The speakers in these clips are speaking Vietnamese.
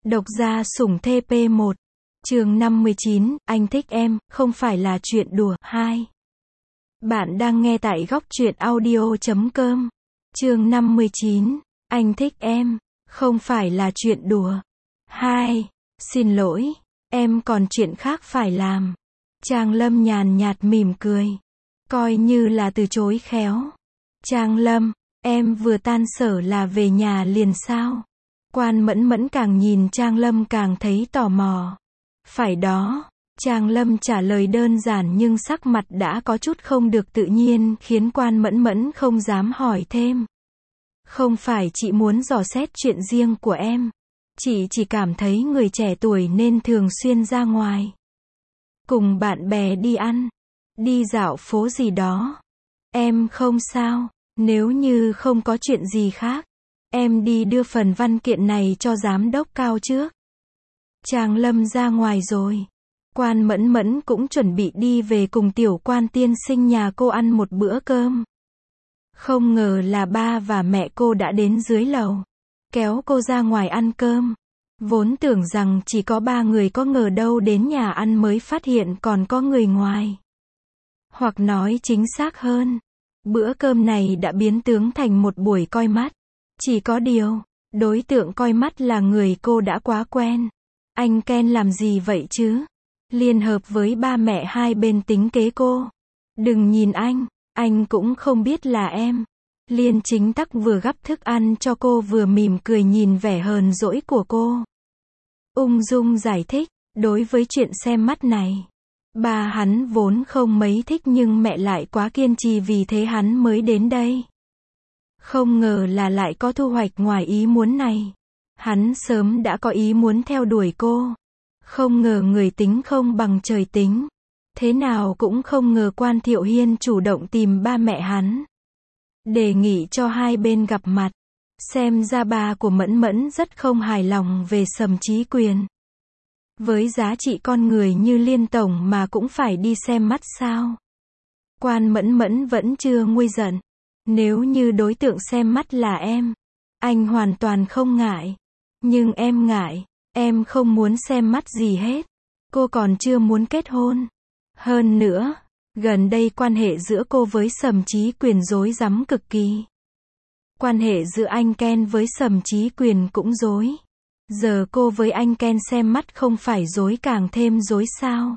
Độc gia sủng TP 1. Chương 59, anh thích em, không phải là chuyện đùa. 2. Bạn đang nghe tại góc truyện audio.com. Chương 59, anh thích em, không phải là chuyện đùa. 2. Xin lỗi, em còn chuyện khác phải làm. Trang Lâm nhàn nhạt mỉm cười, coi như là từ chối khéo. Trang Lâm, em vừa tan sở là về nhà liền sao? Quan Mẫn Mẫn càng nhìn Trang Lâm càng thấy tò mò. Phải đó, Trang Lâm trả lời đơn giản nhưng sắc mặt đã có chút không được tự nhiên khiến Quan Mẫn Mẫn không dám hỏi thêm. Không phải chị muốn dò xét chuyện riêng của em. Chị chỉ cảm thấy người trẻ tuổi nên thường xuyên ra ngoài. Cùng bạn bè đi ăn, đi dạo phố gì đó. Em không sao, nếu như không có chuyện gì khác. Em đi đưa phần văn kiện này cho giám đốc cao trước. Trang Lâm ra ngoài rồi. Quan Mẫn Mẫn cũng chuẩn bị đi về cùng tiểu quan tiên sinh nhà cô ăn một bữa cơm. Không ngờ là ba và mẹ cô đã đến dưới lầu, kéo cô ra ngoài ăn cơm. Vốn tưởng rằng chỉ có ba người, có ngờ đâu đến nhà ăn mới phát hiện còn có người ngoài. Hoặc nói chính xác hơn, bữa cơm này đã biến tướng thành một buổi coi mắt. Chỉ có điều, đối tượng coi mắt là người cô đã quá quen. Anh Ken làm gì vậy chứ? Liên hợp với ba mẹ hai bên tính kế cô. Đừng nhìn anh cũng không biết là em. Liên Chính Tắc vừa gắp thức ăn cho cô vừa mỉm cười nhìn vẻ hờn dỗi của cô. Ung dung giải thích, đối với chuyện xem mắt này, ba hắn vốn không mấy thích nhưng mẹ lại quá kiên trì vì thế hắn mới đến đây. Không ngờ là lại có thu hoạch ngoài ý muốn này. Hắn sớm đã có ý muốn theo đuổi cô. Không ngờ người tính không bằng trời tính. Thế nào cũng không ngờ Quan Thiệu Hiên chủ động tìm ba mẹ hắn, đề nghị cho hai bên gặp mặt. Xem ra bà của Mẫn Mẫn rất không hài lòng về Sầm Chí Quyền. Với giá trị con người như Liên tổng mà cũng phải đi xem mắt sao? Quan Mẫn Mẫn vẫn chưa nguôi giận. Nếu như đối tượng xem mắt là em, anh hoàn toàn không ngại. Nhưng em ngại, em không muốn xem mắt gì hết. Cô còn chưa muốn kết hôn. Hơn nữa, gần đây quan hệ giữa cô với Sầm Chí Quyền rối rắm cực kỳ. Quan hệ giữa anh Ken với Sầm Chí Quyền cũng rối. Giờ cô với anh Ken xem mắt không phải rối càng thêm rối sao?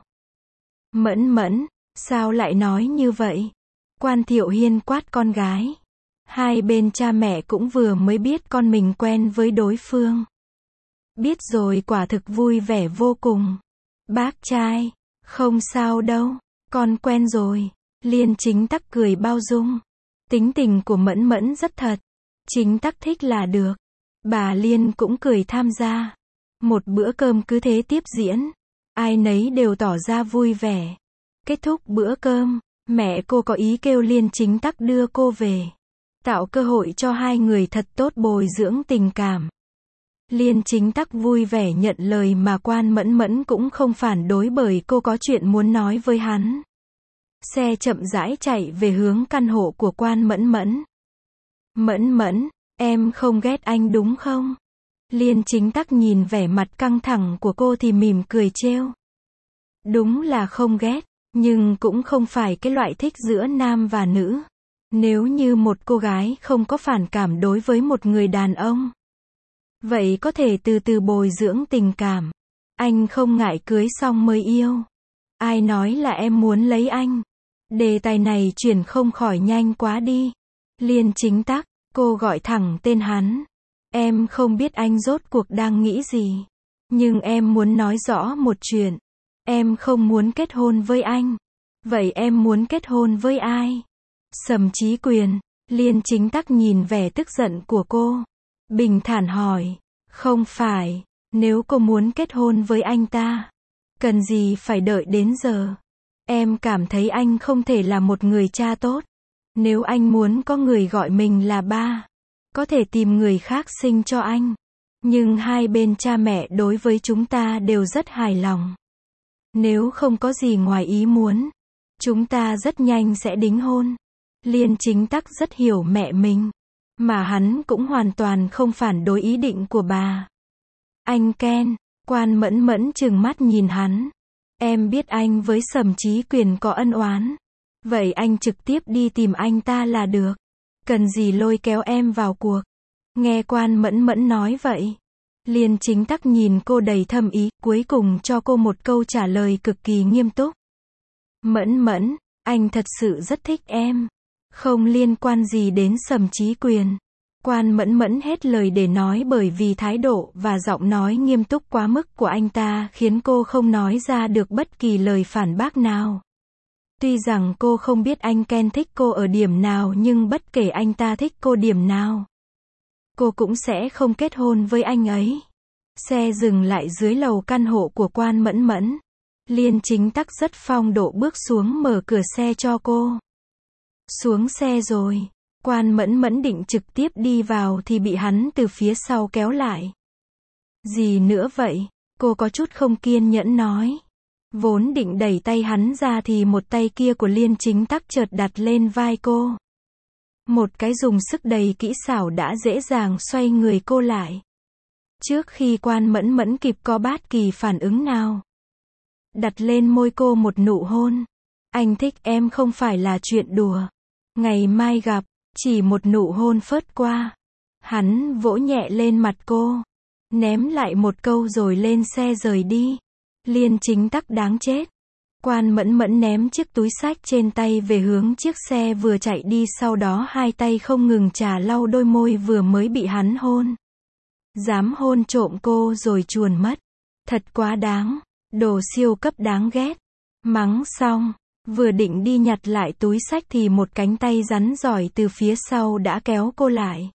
Mẫn Mẫn, sao lại nói như vậy? Quan Thiệu Hiên quát con gái. Hai bên cha mẹ cũng vừa mới biết con mình quen với đối phương. Biết rồi quả thực vui vẻ vô cùng. Bác trai, không sao đâu, con quen rồi. Liên Chính Tắc cười bao dung. Tính tình của Mẫn Mẫn rất thật. Chính Tắc thích là được. Bà Liên cũng cười tham gia. Một bữa cơm cứ thế tiếp diễn. Ai nấy đều tỏ ra vui vẻ. Kết thúc bữa cơm, mẹ cô có ý kêu Liên Chính Tắc đưa cô về. Tạo cơ hội cho hai người thật tốt bồi dưỡng tình cảm. Liên Chính Tắc vui vẻ nhận lời mà Quan Mẫn Mẫn cũng không phản đối bởi cô có chuyện muốn nói với hắn. Xe chậm rãi chạy về hướng căn hộ của Quan Mẫn Mẫn. Mẫn Mẫn, em không ghét anh đúng không? Liên Chính Tắc nhìn vẻ mặt căng thẳng của cô thì mỉm cười trêu. Đúng là không ghét, nhưng cũng không phải cái loại thích giữa nam và nữ. Nếu như một cô gái không có phản cảm đối với một người đàn ông, vậy có thể từ từ bồi dưỡng tình cảm. Anh không ngại cưới xong mới yêu. Ai nói là em muốn lấy anh? Đề tài này chuyển không khỏi nhanh quá đi. Liên Chính Tắc, cô gọi thẳng tên hắn. Em không biết anh rốt cuộc đang nghĩ gì. Nhưng em muốn nói rõ một chuyện. Em không muốn kết hôn với anh. Vậy em muốn kết hôn với ai? Sầm Chí Quyền. Liên Chính Tắc nhìn vẻ tức giận của cô, bình thản hỏi. Không phải, nếu cô muốn kết hôn với anh ta, cần gì phải đợi đến giờ? Em cảm thấy anh không thể là một người cha tốt. Nếu anh muốn có người gọi mình là ba, có thể tìm người khác sinh cho anh. Nhưng hai bên cha mẹ đối với chúng ta đều rất hài lòng. Nếu không có gì ngoài ý muốn, chúng ta rất nhanh sẽ đính hôn. Liên Chính Tắc rất hiểu mẹ mình, mà hắn cũng hoàn toàn không phản đối ý định của bà. Anh Ken, Quan Mẫn Mẫn trừng mắt nhìn hắn. Em biết anh với Sầm Chí Quyền có ân oán. Vậy anh trực tiếp đi tìm anh ta là được. Cần gì lôi kéo em vào cuộc. Nghe Quan Mẫn Mẫn nói vậy. Liên Chính Tắc nhìn cô đầy thâm ý, cuối cùng cho cô một câu trả lời cực kỳ nghiêm túc. Mẫn Mẫn, anh thật sự rất thích em. Không liên quan gì đến Sầm Chí Quyền. Quan Mẫn Mẫn hết lời để nói bởi vì thái độ và giọng nói nghiêm túc quá mức của anh ta khiến cô không nói ra được bất kỳ lời phản bác nào. Tuy rằng cô không biết anh Ken thích cô ở điểm nào nhưng bất kể anh ta thích cô điểm nào, cô cũng sẽ không kết hôn với anh ấy. Xe dừng lại dưới lầu căn hộ của Quan Mẫn Mẫn. Liên Chính Tắc rất phong độ bước xuống mở cửa xe cho cô. Xuống xe rồi. Quan Mẫn Mẫn định trực tiếp đi vào thì bị hắn từ phía sau kéo lại. Gì nữa vậy? Cô có chút không kiên nhẫn nói. Vốn định đẩy tay hắn ra thì một tay kia của Liên Chính Tắc chợt đặt lên vai cô. Một cái dùng sức đầy kỹ xảo đã dễ dàng xoay người cô lại. Trước khi Quan Mẫn Mẫn kịp có bất kỳ phản ứng nào. Đặt lên môi cô một nụ hôn. Anh thích em không phải là chuyện đùa. Ngày mai gặp. Chỉ một nụ hôn phớt qua. Hắn vỗ nhẹ lên mặt cô. Ném lại một câu rồi lên xe rời đi. Liên Chính Tắc đáng chết. Quan Mẫn Mẫn ném chiếc túi xách trên tay về hướng chiếc xe vừa chạy đi, sau đó hai tay không ngừng chà lau đôi môi vừa mới bị hắn hôn. Dám hôn trộm cô rồi chuồn mất. Thật quá đáng. Đồ siêu cấp đáng ghét. Mắng xong. Vừa định đi nhặt lại túi xách thì một cánh tay rắn giỏi từ phía sau đã kéo cô lại.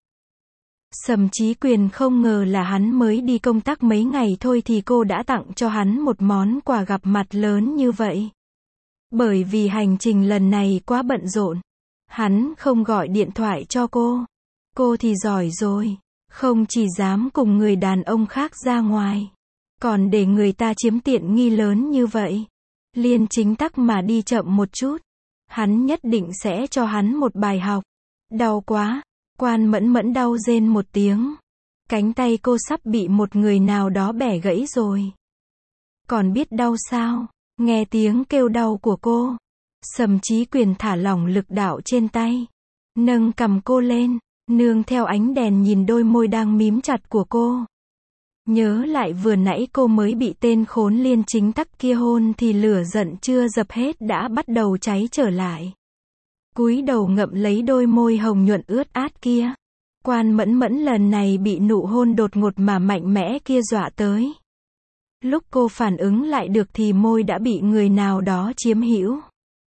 Sầm Chí Quyền không ngờ là hắn mới đi công tác mấy ngày thôi thì cô đã tặng cho hắn một món quà gặp mặt lớn như vậy. Bởi vì hành trình lần này quá bận rộn, hắn không gọi điện thoại cho cô. Cô thì giỏi rồi, không chỉ dám cùng người đàn ông khác ra ngoài, còn để người ta chiếm tiện nghi lớn như vậy. Liên Chính Tắc mà đi chậm một chút, hắn nhất định sẽ cho hắn một bài học. Đau quá. Quan Mẫn Mẫn đau rên một tiếng. Cánh tay cô sắp bị một người nào đó bẻ gãy rồi. Còn biết đau sao? Nghe tiếng kêu đau của cô, Sầm Chí Quyền thả lỏng lực đạo trên tay, nâng cằm cô lên, nương theo ánh đèn nhìn đôi môi đang mím chặt của cô. Nhớ lại vừa nãy cô mới bị tên khốn Liên Chính Tắc kia hôn thì lửa giận chưa dập hết đã bắt đầu cháy trở lại. Cúi đầu ngậm lấy đôi môi hồng nhuận ướt át kia. Quan Mẫn Mẫn lần này bị nụ hôn đột ngột mà mạnh mẽ kia dọa tới. Lúc cô phản ứng lại được thì môi đã bị người nào đó chiếm hữu.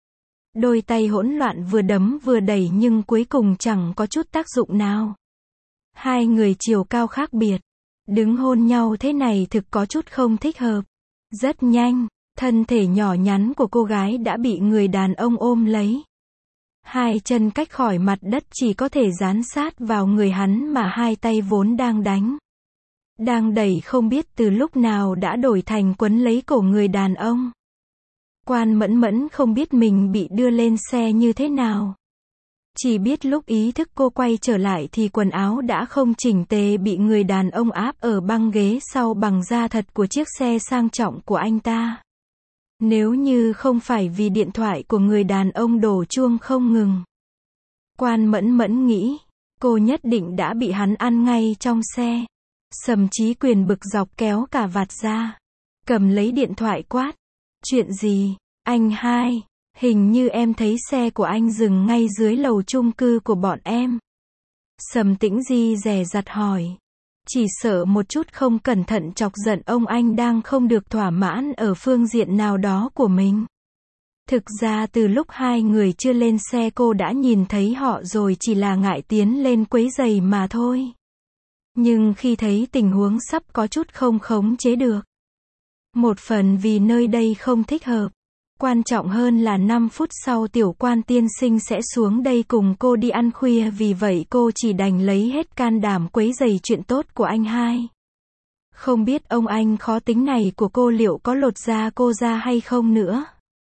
Đôi tay hỗn loạn vừa đấm vừa đẩy nhưng cuối cùng chẳng có chút tác dụng nào. Hai người chiều cao khác biệt, đứng hôn nhau thế này thực có chút không thích hợp. Rất nhanh, thân thể nhỏ nhắn của cô gái đã bị người đàn ông ôm lấy. Hai chân cách khỏi mặt đất chỉ có thể dán sát vào người hắn mà hai tay vốn đang đánh, đang đẩy không biết từ lúc nào đã đổi thành quấn lấy cổ người đàn ông. Quan Mẫn Mẫn không biết mình bị đưa lên xe như thế nào. Chỉ biết lúc ý thức cô quay trở lại thì quần áo đã không chỉnh tề bị người đàn ông áp ở băng ghế sau bằng da thật của chiếc xe sang trọng của anh ta. Nếu như không phải vì điện thoại của người đàn ông đổ chuông không ngừng, Quan Mẫn Mẫn nghĩ, cô nhất định đã bị hắn ăn ngay trong xe. Sầm Chí Quyền bực dọc kéo cả vạt ra, cầm lấy điện thoại quát. Chuyện gì? Anh hai, hình như em thấy xe của anh dừng ngay dưới lầu chung cư của bọn em. Sầm Tĩnh Di dè dặt hỏi. Chỉ sợ một chút không cẩn thận chọc giận ông anh đang không được thỏa mãn ở phương diện nào đó của mình. Thực ra từ lúc hai người chưa lên xe cô đã nhìn thấy họ rồi, chỉ là ngại tiến lên quấy rầy mà thôi. Nhưng khi thấy tình huống sắp có chút không khống chế được. Một phần vì nơi đây không thích hợp. Quan trọng hơn là 5 phút sau tiểu Quan tiên sinh sẽ xuống đây cùng cô đi ăn khuya, vì vậy cô chỉ đành lấy hết can đảm quấy rầy chuyện tốt của anh hai. Không biết ông anh khó tính này của cô liệu có lột da cô ra hay không nữa.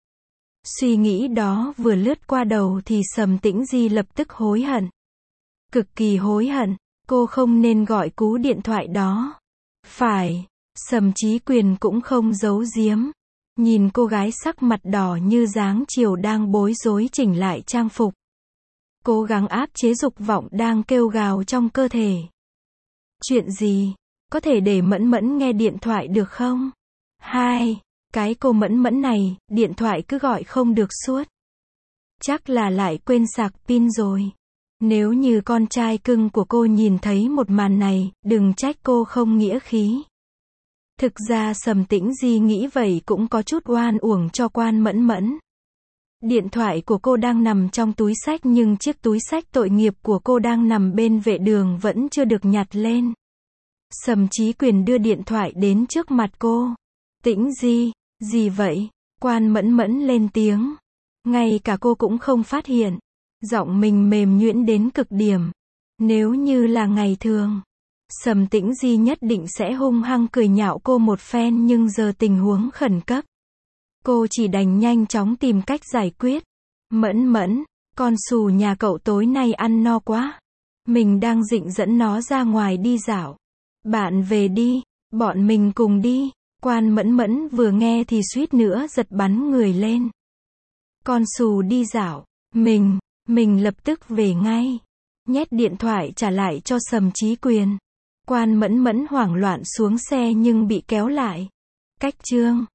Suy nghĩ đó vừa lướt qua đầu thì Sầm Tĩnh Di lập tức hối hận. Cực kỳ hối hận, cô không nên gọi cú điện thoại đó. Phải. Sầm Chí Quyền cũng không giấu giếm. Nhìn cô gái sắc mặt đỏ như dáng chiều đang bối rối chỉnh lại trang phục. Cố gắng áp chế dục vọng đang kêu gào trong cơ thể. Chuyện gì? Có thể để Mẫn Mẫn nghe điện thoại được không? Cái cô Mẫn Mẫn này, điện thoại cứ gọi không được suốt. Chắc là lại quên sạc pin rồi. Nếu như con trai cưng của cô nhìn thấy một màn này, đừng trách cô không nghĩa khí. Thực ra Sầm Tĩnh Di nghĩ vậy cũng có chút oan uổng cho Quan Mẫn Mẫn. Điện thoại của cô đang nằm trong túi xách nhưng chiếc túi xách tội nghiệp của cô đang nằm bên vệ đường vẫn chưa được nhặt lên. Sầm Chí Quyền đưa điện thoại đến trước mặt cô. Tĩnh Di, gì vậy? Quan Mẫn Mẫn lên tiếng. Ngay cả cô cũng không phát hiện. Giọng mình mềm nhuyễn đến cực điểm. Nếu như là ngày thường, Sầm Tĩnh Di nhất định sẽ hung hăng cười nhạo cô một phen, nhưng giờ tình huống khẩn cấp. Cô chỉ đành nhanh chóng tìm cách giải quyết. Mẫn Mẫn, con xù nhà cậu tối nay ăn no quá. Mình đang định dẫn nó ra ngoài đi dạo. Bạn về đi, bọn mình cùng đi. Quan Mẫn Mẫn vừa nghe thì suýt nữa giật bắn người lên. Con xù đi dạo, mình lập tức về ngay. Nhét điện thoại trả lại cho Sầm Chí Quyền. Quan Mẫn Mẫn hoảng loạn xuống xe nhưng bị kéo lại. Cách chương